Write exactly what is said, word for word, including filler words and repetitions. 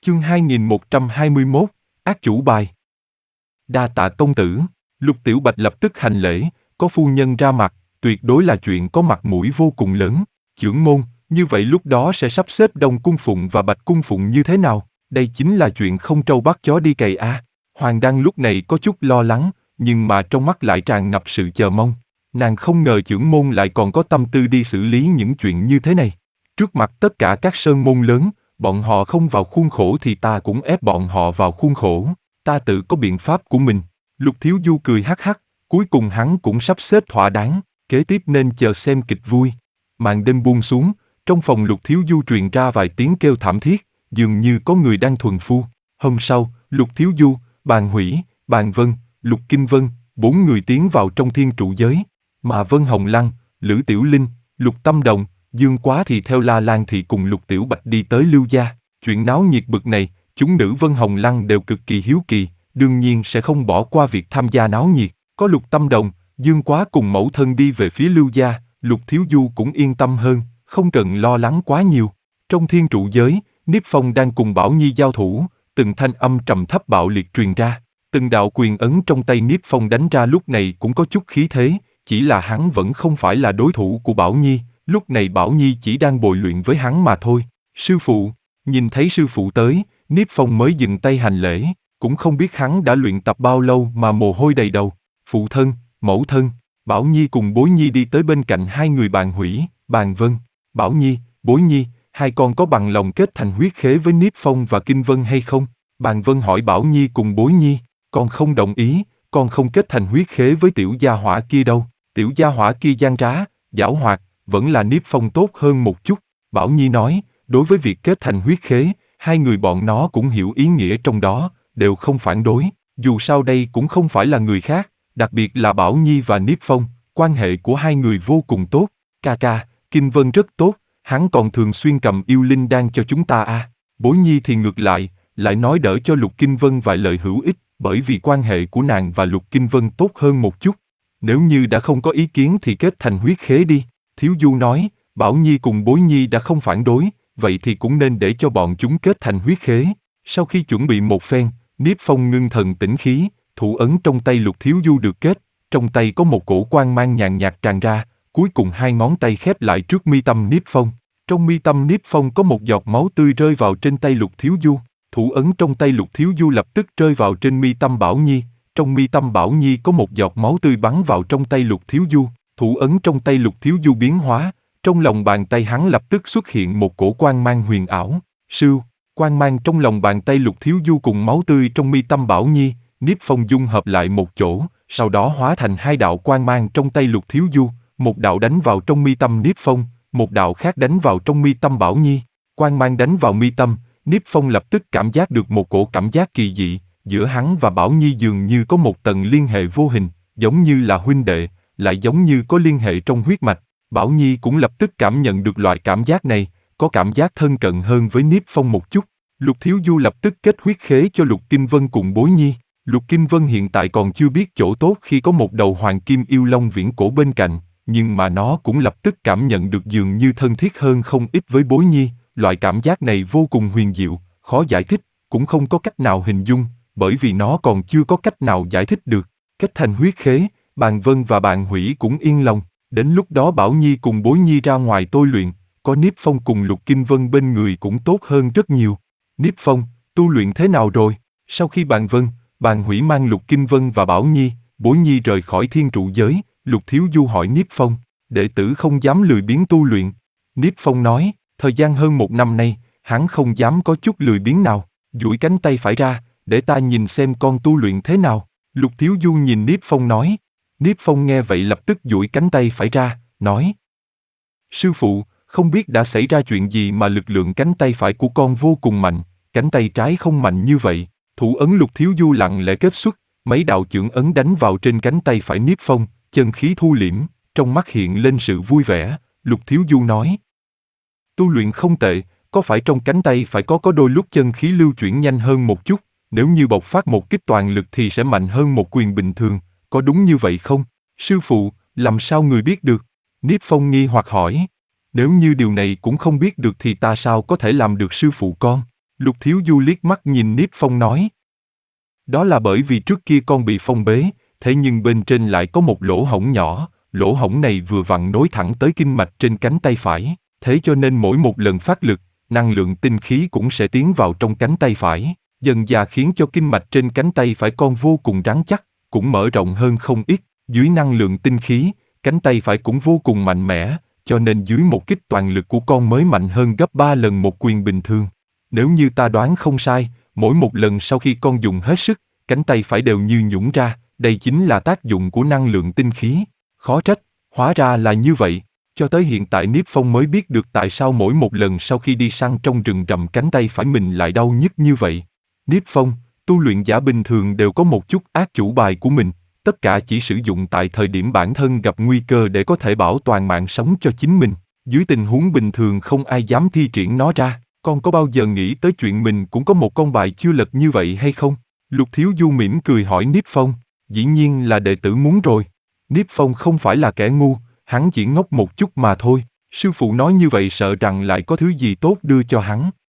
Chương hai nghìn một trăm hai mươi mốt, ác chủ bài. Đa tạ công tử. Lục Tiểu Bạch lập tức hành lễ, có phu nhân ra mặt, tuyệt đối là chuyện có mặt mũi vô cùng lớn. Chưởng môn, như vậy lúc đó sẽ sắp xếp Đông Cung Phụng và Bạch Cung Phụng như thế nào? Đây chính là chuyện không trâu bắt chó đi cày a. À. Hoàng Đăng lúc này có chút lo lắng, nhưng mà trong mắt lại tràn ngập sự chờ mong. Nàng không ngờ chưởng môn lại còn có tâm tư đi xử lý những chuyện như thế này. Trước mặt tất cả các sơn môn lớn, bọn họ không vào khuôn khổ thì ta cũng ép bọn họ vào khuôn khổ. Ta tự có biện pháp của mình. Lục Thiếu Du cười hắc hắc, cuối cùng hắn cũng sắp xếp thỏa đáng, kế tiếp nên chờ xem kịch vui. Màn đêm buông xuống, trong phòng Lục Thiếu Du truyền ra vài tiếng kêu thảm thiết, dường như có người đang thuần phu. Hôm sau, Lục Thiếu Du, Bàn Hủy, Bàn Vân, Lục Kinh Vân, bốn người tiến vào trong thiên trụ giới, mà Vân Hồng Lăng, Lữ Tiểu Linh, Lục Tâm Đồng, Dương Quá thì theo La Lan thì cùng Lục Tiểu Bạch đi tới Lưu gia. Chuyện náo nhiệt bực này, chúng nữ Vân Hồng Lăng đều cực kỳ hiếu kỳ, đương nhiên sẽ không bỏ qua việc tham gia náo nhiệt. Có Lục Tâm Đồng, Dương Quá cùng mẫu thân đi về phía Lưu gia, Lục Thiếu Du cũng yên tâm hơn, không cần lo lắng quá nhiều. Trong thiên trụ giới, Niếp Phong đang cùng Bảo Nhi giao thủ, từng thanh âm trầm thấp bạo liệt truyền ra, từng đạo quyền ấn trong tay Niếp Phong đánh ra lúc này cũng có chút khí thế, chỉ là hắn vẫn không phải là đối thủ của Bảo Nhi. Lúc này Bảo Nhi chỉ đang bồi luyện với hắn mà thôi. Sư phụ, nhìn thấy sư phụ tới, Niếp Phong mới dừng tay hành lễ, cũng không biết hắn đã luyện tập bao lâu mà mồ hôi đầy đầu. Phụ thân, mẫu thân, Bảo Nhi cùng Bối Nhi đi tới bên cạnh hai người Bàn Hủy, Bàn Vân. Bảo Nhi, Bối Nhi, hai con có bằng lòng kết thành huyết khế với Niếp Phong và Kinh Vân hay không? Bàn Vân hỏi Bảo Nhi cùng Bối Nhi, con không đồng ý, con không kết thành huyết khế với tiểu gia hỏa kia đâu. Tiểu gia hỏa kia gian trá, giảo hoạt, vẫn là Niếp Phong tốt hơn một chút. Bảo Nhi nói, đối với việc kết thành huyết khế, hai người bọn nó cũng hiểu ý nghĩa trong đó, đều không phản đối. Dù sao đây cũng không phải là người khác, đặc biệt là Bảo Nhi và Niếp Phong, quan hệ của hai người vô cùng tốt. Ca ca, Kinh Vân rất tốt, hắn còn thường xuyên cầm yêu linh đan cho chúng ta à. Bối Nhi thì ngược lại, lại nói đỡ cho Lục Kinh Vân vài lời hữu ích, bởi vì quan hệ của nàng và Lục Kinh Vân tốt hơn một chút. Nếu như đã không có ý kiến thì kết thành huyết khế đi. Thiếu Du nói, Bảo Nhi cùng Bối Nhi đã không phản đối, vậy thì cũng nên để cho bọn chúng kết thành huyết khế. Sau khi chuẩn bị một phen, Niếp Phong ngưng thần tĩnh khí, thủ ấn trong tay Lục Thiếu Du được kết, trong tay có một cổ quang mang nhàn nhạt tràn ra, cuối cùng hai ngón tay khép lại trước mi tâm Niếp Phong. Trong mi tâm Niếp Phong có một giọt máu tươi rơi vào trên tay Lục Thiếu Du, thủ ấn trong tay Lục Thiếu Du lập tức rơi vào trên mi tâm Bảo Nhi, trong mi tâm Bảo Nhi có một giọt máu tươi bắn vào trong tay Lục Thiếu Du. Thủ ấn trong tay Lục Thiếu Du biến hóa, trong lòng bàn tay hắn lập tức xuất hiện một cổ quang mang huyền ảo. Sưu, quang mang trong lòng bàn tay Lục Thiếu Du cùng máu tươi trong mi tâm Bảo Nhi, Niếp Phong dung hợp lại một chỗ, sau đó hóa thành hai đạo quang mang trong tay Lục Thiếu Du, một đạo đánh vào trong mi tâm Niếp Phong, một đạo khác đánh vào trong mi tâm Bảo Nhi. Quang mang đánh vào mi tâm, Niếp Phong lập tức cảm giác được một cổ cảm giác kỳ dị, giữa hắn và Bảo Nhi dường như có một tầng liên hệ vô hình, giống như là huynh đệ, lại giống như có liên hệ trong huyết mạch. Bảo Nhi cũng lập tức cảm nhận được loại cảm giác này, có cảm giác thân cận hơn với Niếp Phong một chút. Lục Thiếu Du lập tức kết huyết khế cho Lục Kinh Vân cùng Bối Nhi. Lục Kinh Vân hiện tại còn chưa biết chỗ tốt khi có một đầu hoàng kim yêu long viễn cổ bên cạnh, nhưng mà nó cũng lập tức cảm nhận được dường như thân thiết hơn không ít với Bối Nhi. Loại cảm giác này vô cùng huyền diệu, khó giải thích, cũng không có cách nào hình dung, bởi vì nó còn chưa có cách nào giải thích được. Kết thành huyết khế, Bàn Vân và Bàn Hủy cũng yên lòng, đến lúc đó Bảo Nhi cùng Bối Nhi ra ngoài tôi luyện, có Niếp Phong cùng Lục Kinh Vân bên người cũng tốt hơn rất nhiều. Niếp Phong, tu luyện thế nào rồi? Sau khi Bàn Vân, Bàn Hủy mang Lục Kinh Vân và Bảo Nhi, Bối Nhi rời khỏi thiên trụ giới, Lục Thiếu Du hỏi Niếp Phong, đệ tử không dám lười biếng tu luyện. Niếp Phong nói, thời gian hơn một năm nay, hắn không dám có chút lười biếng nào, duỗi cánh tay phải ra, để ta nhìn xem con tu luyện thế nào. Lục Thiếu Du nhìn Niếp Phong nói. Niếp Phong nghe vậy lập tức duỗi cánh tay phải ra, nói: Sư phụ, không biết đã xảy ra chuyện gì mà lực lượng cánh tay phải của con vô cùng mạnh, cánh tay trái không mạnh như vậy. Thủ ấn Lục Thiếu Du lặng lẽ kết xuất, mấy đạo chưởng ấn đánh vào trên cánh tay phải Niếp Phong, chân khí thu liễm, trong mắt hiện lên sự vui vẻ. Lục Thiếu Du nói: Tu luyện không tệ, có phải trong cánh tay phải có có đôi lúc chân khí lưu chuyển nhanh hơn một chút, nếu như bộc phát một kích toàn lực thì sẽ mạnh hơn một quyền bình thường, có đúng như vậy không? Sư phụ, làm sao người biết được? Niếp Phong nghi hoặc hỏi. Nếu như điều này cũng không biết được thì ta sao có thể làm được sư phụ con? Lục Thiếu Du liếc mắt nhìn Niếp Phong nói. Đó là bởi vì trước kia con bị phong bế, thế nhưng bên trên lại có một lỗ hổng nhỏ, lỗ hổng này vừa vặn nối thẳng tới kinh mạch trên cánh tay phải, thế cho nên mỗi một lần phát lực, năng lượng tinh khí cũng sẽ tiến vào trong cánh tay phải, dần dà khiến cho kinh mạch trên cánh tay phải con vô cùng rắn chắc, cũng mở rộng hơn không ít, dưới năng lượng tinh khí, cánh tay phải cũng vô cùng mạnh mẽ, cho nên dưới một kích toàn lực của con mới mạnh hơn gấp ba lần một quyền bình thường. Nếu như ta đoán không sai, mỗi một lần sau khi con dùng hết sức, cánh tay phải đều như nhũn ra, đây chính là tác dụng của năng lượng tinh khí. Khó trách, hóa ra là như vậy. Cho tới hiện tại Niếp Phong mới biết được tại sao mỗi một lần sau khi đi săn trong rừng rậm cánh tay phải mình lại đau nhức như vậy. Niếp Phong, tu luyện giả bình thường đều có một chút ác chủ bài của mình, tất cả chỉ sử dụng tại thời điểm bản thân gặp nguy cơ để có thể bảo toàn mạng sống cho chính mình. Dưới tình huống bình thường không ai dám thi triển nó ra. Con có bao giờ nghĩ tới chuyện mình cũng có một con bài chưa lật như vậy hay không? Lục Thiếu Du mỉm cười hỏi Niếp Phong. Dĩ nhiên là đệ tử muốn rồi. Niếp Phong không phải là kẻ ngu, hắn chỉ ngốc một chút mà thôi. Sư phụ nói như vậy sợ rằng lại có thứ gì tốt đưa cho hắn.